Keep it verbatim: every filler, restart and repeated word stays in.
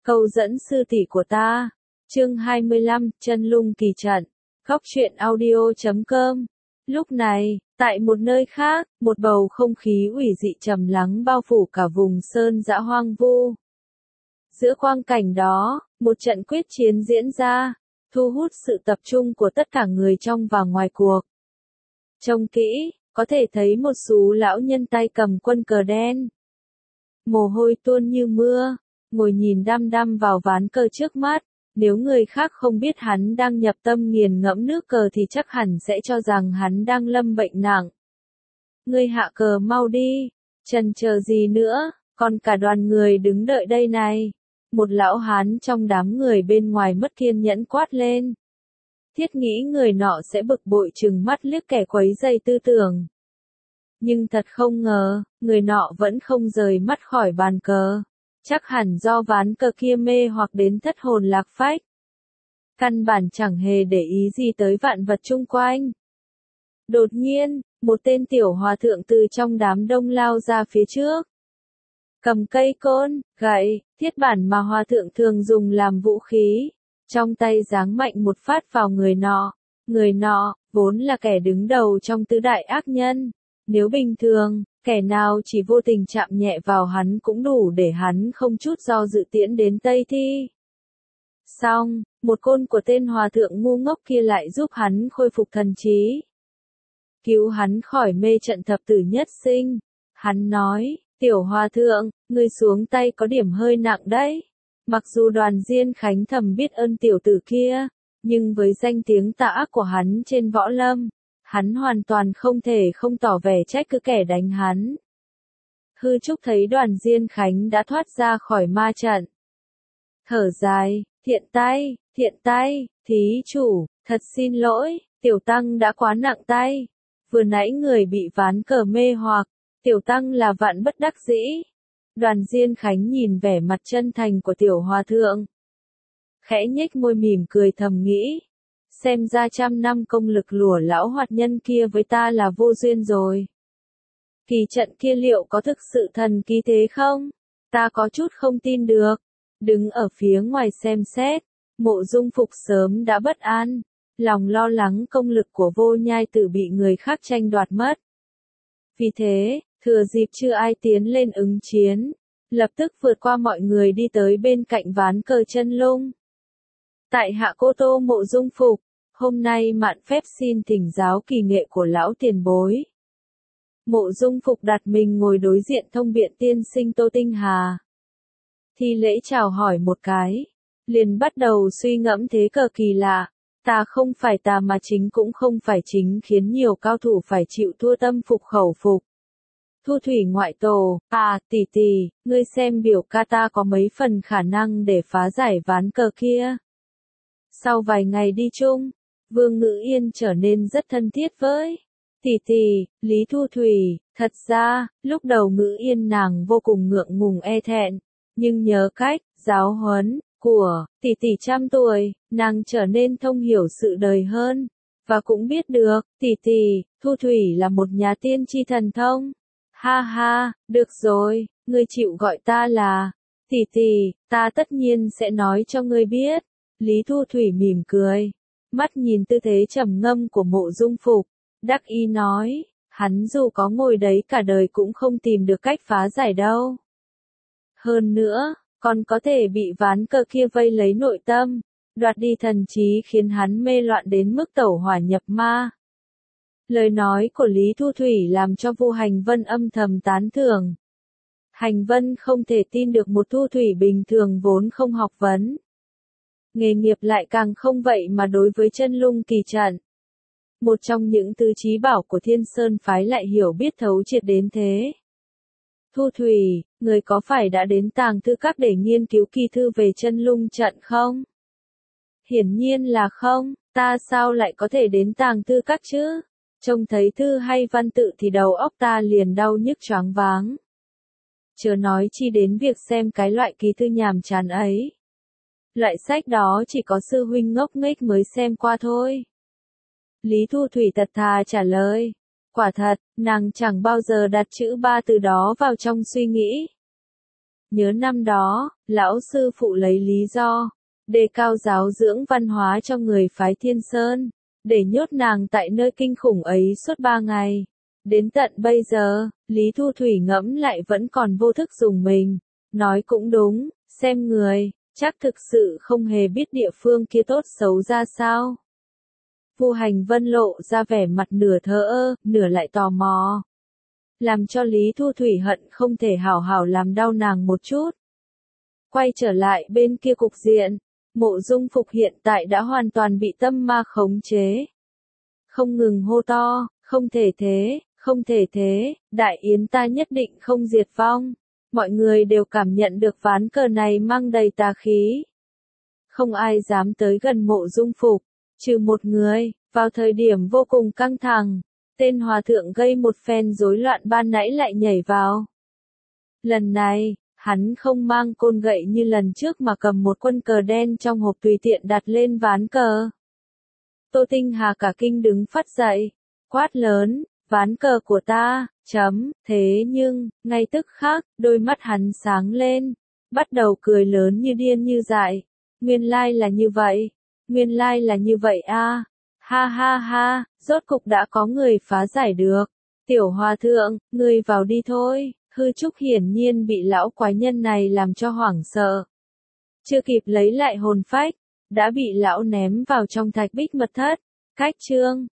Câu dẫn sư tỷ của ta. Chương hai mươi lăm, chân lung kỳ trận. Góc truyện audio chấm com. Lúc này, tại một nơi khác, một bầu không khí ủy dị trầm lắng bao phủ cả vùng sơn dã hoang vu. Giữa quang cảnh đó, một trận quyết chiến diễn ra, thu hút sự tập trung của tất cả người trong và ngoài cuộc. Trông kỹ, có thể thấy một số lão nhân tay cầm quân cờ đen. Mồ hôi tuôn như mưa, ngồi nhìn đăm đăm vào ván cờ trước mắt. Nếu người khác không biết hắn đang nhập tâm nghiền ngẫm nước cờ thì chắc hẳn sẽ cho rằng hắn đang lâm bệnh nặng. Ngươi hạ cờ mau đi, chần chờ gì nữa, còn cả đoàn người đứng đợi đây này. Một lão hán trong đám người bên ngoài mất kiên nhẫn quát lên. Thiết nghĩ người nọ sẽ bực bội trừng mắt liếc kẻ quấy rầy tư tưởng. Nhưng thật không ngờ, người nọ vẫn không rời mắt khỏi bàn cờ. Chắc hẳn do ván cờ kia mê hoặc đến thất hồn lạc phách. Căn bản chẳng hề để ý gì tới vạn vật chung quanh. Đột nhiên, một tên tiểu hòa thượng từ trong đám đông lao ra phía trước. Cầm cây côn, gậy, thiết bản mà hòa thượng thường dùng làm vũ khí. Trong tay giáng mạnh một phát vào người nọ. Người nọ, vốn là kẻ đứng đầu trong tứ đại ác nhân. Nếu bình thường, kẻ nào chỉ vô tình chạm nhẹ vào hắn cũng đủ để hắn không chút do dự tiễn đến Tây Thi. Xong, một côn của tên hòa thượng ngu ngốc kia lại giúp hắn khôi phục thần trí. Cứu hắn khỏi mê trận thập tử nhất sinh. Hắn nói, tiểu hòa thượng, ngươi xuống tay có điểm hơi nặng đấy. Mặc dù Đoàn Diên Khánh thầm biết ơn tiểu tử kia, nhưng với danh tiếng tà ác của hắn trên võ lâm, hắn hoàn toàn không thể không tỏ vẻ trách cứ kẻ đánh hắn. Hư Trúc thấy Đoàn Diên Khánh đã thoát ra khỏi ma trận. Thở dài, thiện tay, thiện tay, thí chủ, thật xin lỗi, tiểu tăng đã quá nặng tay. Vừa nãy người bị ván cờ mê hoặc, tiểu tăng là vạn bất đắc dĩ. Đoàn Diên Khánh nhìn vẻ mặt chân thành của tiểu hòa thượng. Khẽ nhếch môi mỉm cười thầm nghĩ. Xem ra trăm năm công lực lùa lão hoạt nhân kia với ta là vô duyên rồi. Kỳ trận kia liệu có thực sự thần kỳ thế không? Ta có chút không tin được. Đứng ở phía ngoài xem xét, Mộ Dung Phục sớm đã bất an, lòng lo lắng công lực của Vô Nhai Tử bị người khác tranh đoạt mất. Vì thế, thừa dịp chưa ai tiến lên ứng chiến, lập tức vượt qua mọi người đi tới bên cạnh ván cờ chân lung. Tại hạ Cô Tô Mộ Dung Phục, hôm nay mạn phép xin thỉnh giáo kỳ nghệ của lão tiền bối. Mộ Dung Phục đặt mình ngồi đối diện thông biện tiên sinh Tô Tinh Hà. Thi lễ chào hỏi một cái, liền bắt đầu suy ngẫm thế cờ kỳ lạ. Ta không phải tà mà chính cũng không phải chính khiến nhiều cao thủ phải chịu thua tâm phục khẩu phục. Thu Thủy ngoại tổ, à tỷ tỷ, ngươi xem biểu ca ta có mấy phần khả năng để phá giải ván cờ kia. Sau vài ngày đi chung, Vương Ngữ Yên trở nên rất thân thiết với tỷ tỷ, Lý Thu Thủy. Thật ra, lúc đầu Ngữ Yên nàng vô cùng ngượng ngùng e thẹn, nhưng nhớ cách giáo huấn của tỷ tỷ trăm tuổi, nàng trở nên thông hiểu sự đời hơn, và cũng biết được tỷ tỷ, Thu Thủy là một nhà tiên tri thần thông. Ha ha, được rồi, ngươi chịu gọi ta là tỷ tỷ, ta tất nhiên sẽ nói cho ngươi biết. Lý Thu Thủy mỉm cười, mắt nhìn tư thế trầm ngâm của Mộ Dung Phục, đắc ý nói, hắn dù có ngồi đấy cả đời cũng không tìm được cách phá giải đâu. Hơn nữa, còn có thể bị ván cờ kia vây lấy nội tâm, đoạt đi thần trí khiến hắn mê loạn đến mức tẩu hỏa nhập ma. Lời nói của Lý Thu Thủy làm cho Vu Hành Vân âm thầm tán thưởng. Hành Vân không thể tin được một Thu Thủy bình thường vốn không học vấn. Nghề nghiệp lại càng không vậy mà đối với chân lung kỳ trận. Một trong những tứ chí bảo của Thiên Sơn phái lại hiểu biết thấu triệt đến thế. Thu Thủy, người có phải đã đến tàng thư các để nghiên cứu kỳ thư về chân lung trận không? Hiển nhiên là không, ta sao lại có thể đến tàng thư các chứ? Trông thấy thư hay văn tự thì đầu óc ta liền đau nhức choáng váng. Chớ nói chi đến việc xem cái loại kỳ thư nhàm chán ấy. Loại sách đó chỉ có sư huynh ngốc nghếch mới xem qua thôi. Lý Thu Thủy thật thà trả lời. Quả thật, nàng chẳng bao giờ đặt chữ ba từ đó vào trong suy nghĩ. Nhớ năm đó, lão sư phụ lấy lý do đề cao giáo dưỡng văn hóa cho người phái Thiên Sơn, để nhốt nàng tại nơi kinh khủng ấy suốt ba ngày. Đến tận bây giờ, Lý Thu Thủy ngẫm lại vẫn còn vô thức dùng mình. Nói cũng đúng, xem người, chắc thực sự không hề biết địa phương kia tốt xấu ra sao. Vu Hành Vân lộ ra vẻ mặt nửa thờ ơ, nửa lại tò mò. Làm cho Lý Thu Thủy hận không thể hảo hảo làm đau nàng một chút. Quay trở lại bên kia cục diện, Mộ Dung Phục hiện tại đã hoàn toàn bị tâm ma khống chế. Không ngừng hô to, không thể thế, không thể thế, Đại Yến ta nhất định không diệt vong. Mọi người đều cảm nhận được ván cờ này mang đầy tà khí. Không ai dám tới gần Mộ Dung Phục, trừ một người. Vào thời điểm vô cùng căng thẳng, tên hòa thượng gây một phen rối loạn ban nãy lại nhảy vào. Lần này, hắn không mang côn gậy như lần trước mà cầm một quân cờ đen trong hộp tùy tiện đặt lên ván cờ. Tô Tinh Hà cả kinh đứng phắt dậy, quát lớn, ván cờ của ta, chấm, thế nhưng, ngay tức khắc, đôi mắt hắn sáng lên, bắt đầu cười lớn như điên như dại. Nguyên lai là như vậy, nguyên lai là như vậy a. Ha ha ha, rốt cục đã có người phá giải được. Tiểu hòa thượng, ngươi vào đi thôi. Hư Trúc hiển nhiên bị lão quái nhân này làm cho hoảng sợ. Chưa kịp lấy lại hồn phách, đã bị lão ném vào trong thạch bích mật thất. Cách chương